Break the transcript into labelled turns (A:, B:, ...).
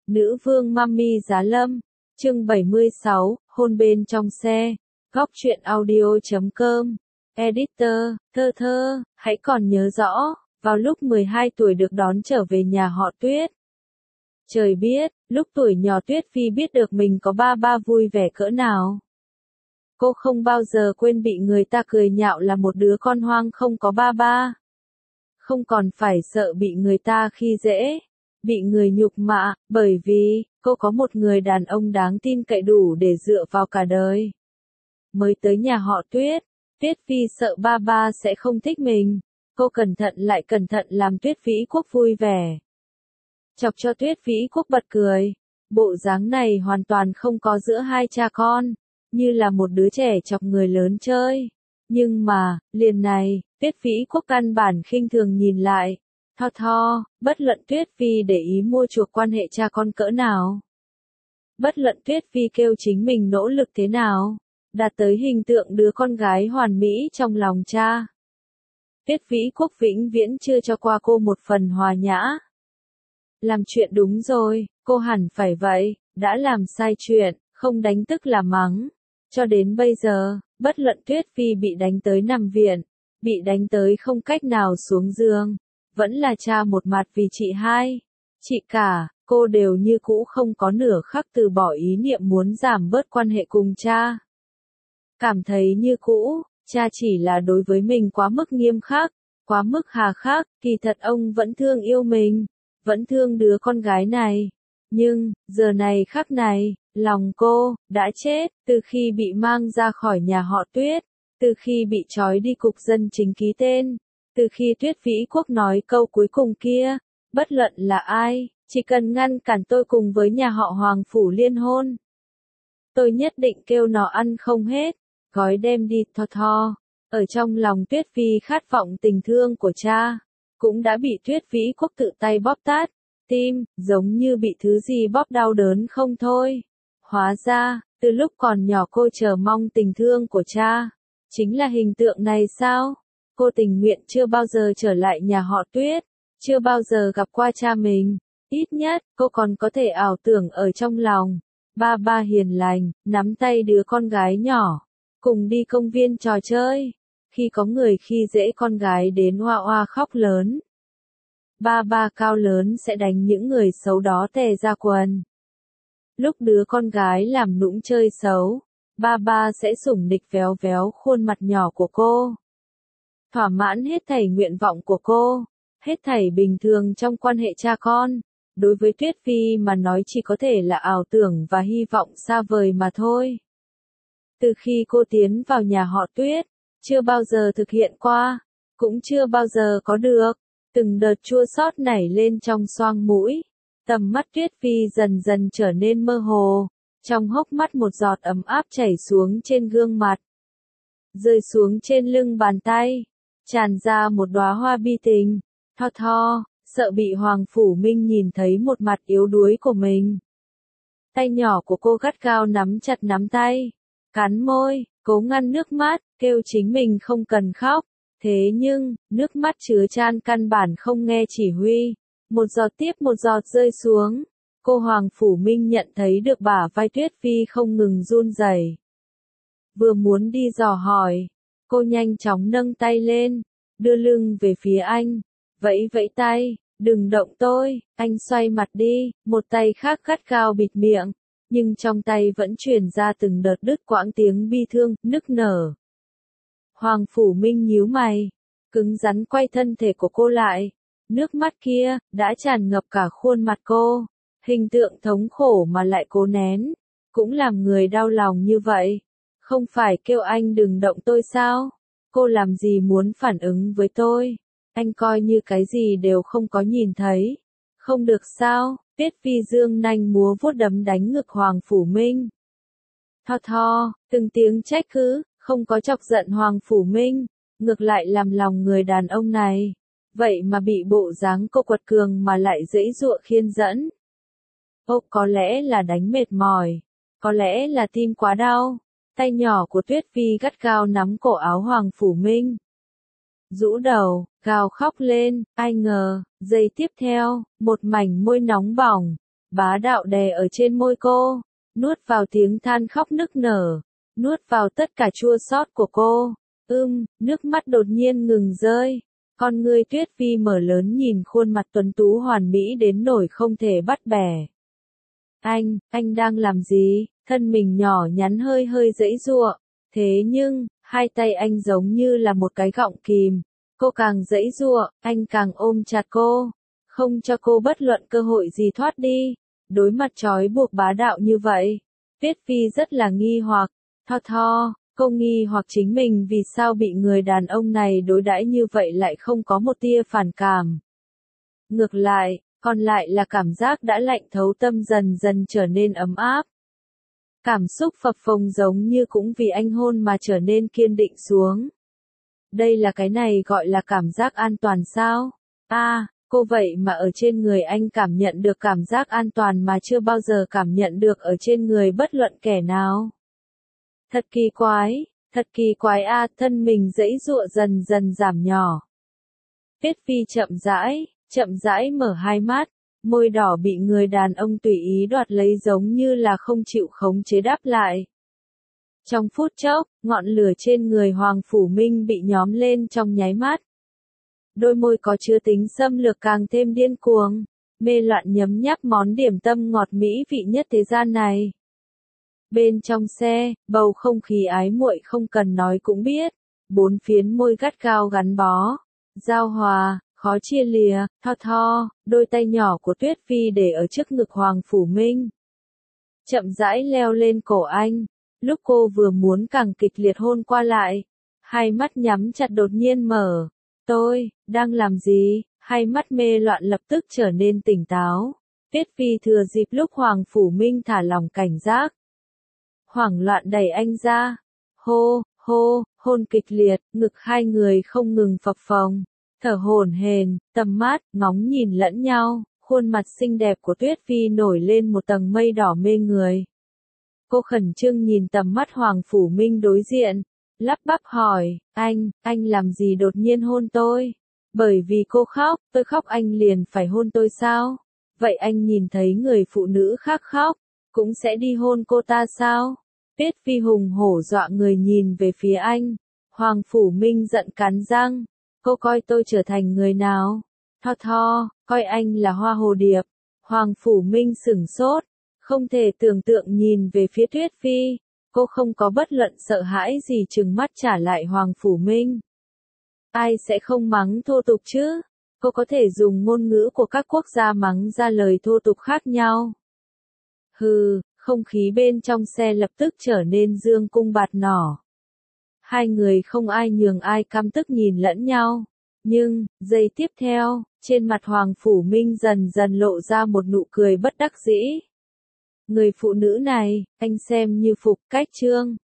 A: Nữ vương Mami Giá Lâm, chương 76, hôn bên trong xe, góc truyện audio.com, editor, thơ thơ, hãy còn nhớ rõ, vào lúc 12 tuổi được đón trở về nhà họ Tuyết. Trời biết, lúc tuổi nhỏ Tuyết Phi biết được mình có ba vui vẻ cỡ nào. Cô không bao giờ quên bị người ta cười nhạo là một đứa con hoang không có ba. Không còn phải sợ bị người ta khi dễ, bị người nhục mạ, bởi vì, cô có một người đàn ông đáng tin cậy đủ để dựa vào cả đời. Mới tới nhà họ Tuyết, Tuyết Phi sợ ba sẽ không thích mình, cô cẩn thận lại cẩn thận làm Tuyết Vĩ Quốc vui vẻ. Chọc cho Tuyết Vĩ Quốc bật cười, bộ dáng này hoàn toàn không có giữa hai cha con, như là một đứa trẻ chọc người lớn chơi. Nhưng mà, liền này, Tuyết Vĩ Quốc căn bản khinh thường nhìn lại. Tho, bất luận Tuyết Phi để ý mua chuộc quan hệ cha con cỡ nào. Bất luận Tuyết Phi kêu chính mình nỗ lực thế nào, đạt tới hình tượng đứa con gái hoàn mỹ trong lòng cha. Tuyết Vĩ Quốc vĩnh viễn chưa cho qua cô một phần hòa nhã. Làm chuyện đúng rồi, cô hẳn phải vậy, đã làm sai chuyện, không đánh tức là mắng. Cho đến bây giờ, bất luận Tuyết Phi bị đánh tới nằm viện, bị đánh tới không cách nào xuống giường, vẫn là cha một mặt vì chị hai, chị cả, cô đều như cũ không có nửa khắc từ bỏ ý niệm muốn giảm bớt quan hệ cùng cha. Cảm thấy như cũ, cha chỉ là đối với mình quá mức nghiêm khắc, quá mức hà khắc, kỳ thật ông vẫn thương yêu mình, vẫn thương đứa con gái này. Nhưng, giờ này khắc này, lòng cô, đã chết, từ khi bị mang ra khỏi nhà họ Tuyết, từ khi bị trói đi cục dân chính ký tên, từ khi Tuyết Vĩ Quốc nói câu cuối cùng kia, bất luận là ai, chỉ cần ngăn cản tôi cùng với nhà họ Hoàng Phủ liên hôn. Tôi nhất định kêu nó ăn không hết, gói đem đi tho. Ở trong lòng Tuyết Phi khát vọng tình thương của cha, cũng đã bị Tuyết Vĩ Quốc tự tay bóp tát, tim, giống như bị thứ gì bóp đau đớn không thôi. Hóa ra, từ lúc còn nhỏ cô chờ mong tình thương của cha, chính là hình tượng này sao? Cô tình nguyện chưa bao giờ trở lại nhà họ Tuyết, chưa bao giờ gặp qua cha mình, ít nhất, cô còn có thể ảo tưởng ở trong lòng. Ba hiền lành, nắm tay đứa con gái nhỏ, cùng đi công viên trò chơi, khi có người khi dễ con gái đến oa khóc lớn. Ba cao lớn sẽ đánh những người xấu đó tè ra quần. Lúc đứa con gái làm nũng chơi xấu, ba sẽ sủng nịch véo khuôn mặt nhỏ của cô. Thỏa mãn hết thảy nguyện vọng của cô, hết thảy bình thường trong quan hệ cha con. Đối với Tuyết Phi mà nói chỉ có thể là ảo tưởng và hy vọng xa vời mà thôi. Từ khi cô tiến vào nhà họ Tuyết, chưa bao giờ thực hiện qua, cũng chưa bao giờ có được. Từng đợt chua xót nảy lên trong xoang mũi, tầm mắt Tuyết Phi dần dần trở nên mơ hồ, trong hốc mắt một giọt ấm áp chảy xuống trên gương mặt, rơi xuống trên lưng bàn tay, tràn ra một đóa hoa bi tình. Tho, sợ bị Hoàng Phủ Minh nhìn thấy một mặt yếu đuối của mình. Tay nhỏ của cô gắt gao nắm chặt nắm tay, cắn môi, cố ngăn nước mắt, kêu chính mình không cần khóc. Thế nhưng, nước mắt chứa chan căn bản không nghe chỉ huy, một giọt tiếp một giọt rơi xuống. Cô Hoàng Phủ Minh nhận thấy được bả vai Tuyết Phi không ngừng run rẩy. Vừa muốn đi dò hỏi, cô nhanh chóng nâng tay lên, đưa lưng về phía anh, vẫy tay, đừng động tôi. Anh xoay mặt đi, một tay khác gắt gao bịt miệng, nhưng trong tay vẫn truyền ra từng đợt đứt quãng tiếng bi thương, nức nở. Hoàng Phủ Minh nhíu mày, cứng rắn quay thân thể của cô lại, nước mắt kia, đã tràn ngập cả khuôn mặt cô, hình tượng thống khổ mà lại cố nén, cũng làm người đau lòng như vậy. Không phải kêu anh đừng động tôi sao? Cô làm gì muốn phản ứng với tôi? Anh coi như cái gì đều không có nhìn thấy. Không được sao? Tuyết Phi dương nanh múa vuốt đấm đánh ngực Hoàng Phủ Minh. Tho, từng tiếng trách cứ, không có chọc giận Hoàng Phủ Minh, ngược lại làm lòng người đàn ông này. Vậy mà bị bộ dáng cô quật cường mà lại giãy giụa khiên dẫn. Có lẽ là đánh mệt mỏi, có lẽ là tim quá đau. Tay nhỏ của Tuyết Phi gắt gao nắm cổ áo Hoàng Phủ Minh. Rũ đầu, gào khóc lên, ai ngờ, giây tiếp theo, một mảnh môi nóng bỏng, bá đạo đè ở trên môi cô, nuốt vào tiếng than khóc nức nở, nuốt vào tất cả chua xót của cô. Nước mắt đột nhiên ngừng rơi. Con ngươi Tuyết Phi mở lớn nhìn khuôn mặt tuấn tú hoàn mỹ đến nỗi không thể bắt bẻ. Anh đang làm gì? Thân mình nhỏ nhắn hơi hơi giãy giụa. Thế nhưng, hai tay anh giống như là một cái gọng kìm. Cô càng giãy giụa, anh càng ôm chặt cô, không cho cô bất luận cơ hội gì thoát đi. Đối mặt trói buộc bá đạo như vậy, Tuyết Phi rất là nghi hoặc. Cô nghi hoặc chính mình vì sao bị người đàn ông này đối đãi như vậy lại không có một tia phản cảm. Ngược lại, còn lại là cảm giác đã lạnh thấu tâm dần dần trở nên ấm áp. Cảm xúc phập phồng giống như cũng vì anh hôn mà trở nên kiên định xuống. Đây là cái này gọi là cảm giác an toàn sao? Cô vậy mà ở trên người anh cảm nhận được cảm giác an toàn mà chưa bao giờ cảm nhận được ở trên người bất luận kẻ nào. Thật kỳ quái thân mình giãy giụa dần dần giảm nhỏ. Tuyết Phi chậm rãi mở hai mắt, môi đỏ bị người đàn ông tùy ý đoạt lấy giống như là không chịu khống chế đáp lại. Trong phút chốc, ngọn lửa trên người Hoàng Phủ Minh bị nhóm lên trong nháy mắt. Đôi môi có chứa tính xâm lược càng thêm điên cuồng, mê loạn nhấm nháp món điểm tâm ngọt mỹ vị nhất thế gian này. Bên trong xe, bầu không khí ái muội không cần nói cũng biết, bốn phiến môi gắt gao gắn bó, giao hòa, khó chia lìa, đôi tay nhỏ của Tuyết Phi để ở trước ngực Hoàng Phủ Minh. Chậm rãi leo lên cổ anh, lúc cô vừa muốn càng kịch liệt hôn qua lại, hai mắt nhắm chặt đột nhiên mở. Tôi, đang làm gì? Hai mắt mê loạn lập tức trở nên tỉnh táo. Tuyết Phi thừa dịp lúc Hoàng Phủ Minh thả lỏng cảnh giác, hoảng loạn đẩy anh ra. Hôn kịch liệt, ngực hai người không ngừng phập phồng, thở hổn hển, tầm mắt, ngóng nhìn lẫn nhau, khuôn mặt xinh đẹp của Tuyết Phi nổi lên một tầng mây đỏ mê người. Cô khẩn trương nhìn tầm mắt Hoàng Phủ Minh đối diện, lắp bắp hỏi, anh làm gì đột nhiên hôn tôi? Bởi vì cô khóc, tôi khóc anh liền phải hôn tôi sao? Vậy anh nhìn thấy người phụ nữ khác khóc, cũng sẽ đi hôn cô ta sao? Tuyết Phi hùng hổ dọa người nhìn về phía anh. Hoàng Phủ Minh giận cắn răng. Cô coi tôi trở thành người nào? Coi anh là hoa hồ điệp. Hoàng Phủ Minh sửng sốt, không thể tưởng tượng nhìn về phía Tuyết Phi. Cô không có bất luận sợ hãi gì trừng mắt trả lại Hoàng Phủ Minh. Ai sẽ không mắng thô tục chứ? Cô có thể dùng ngôn ngữ của các quốc gia mắng ra lời thô tục khác nhau. Không khí bên trong xe lập tức trở nên dương cung bạt nỏ. Hai người không ai nhường ai căm tức nhìn lẫn nhau. Nhưng, giây tiếp theo, trên mặt Hoàng Phủ Minh dần dần lộ ra một nụ cười bất đắc dĩ. Người phụ nữ này, anh xem như phục cách trương.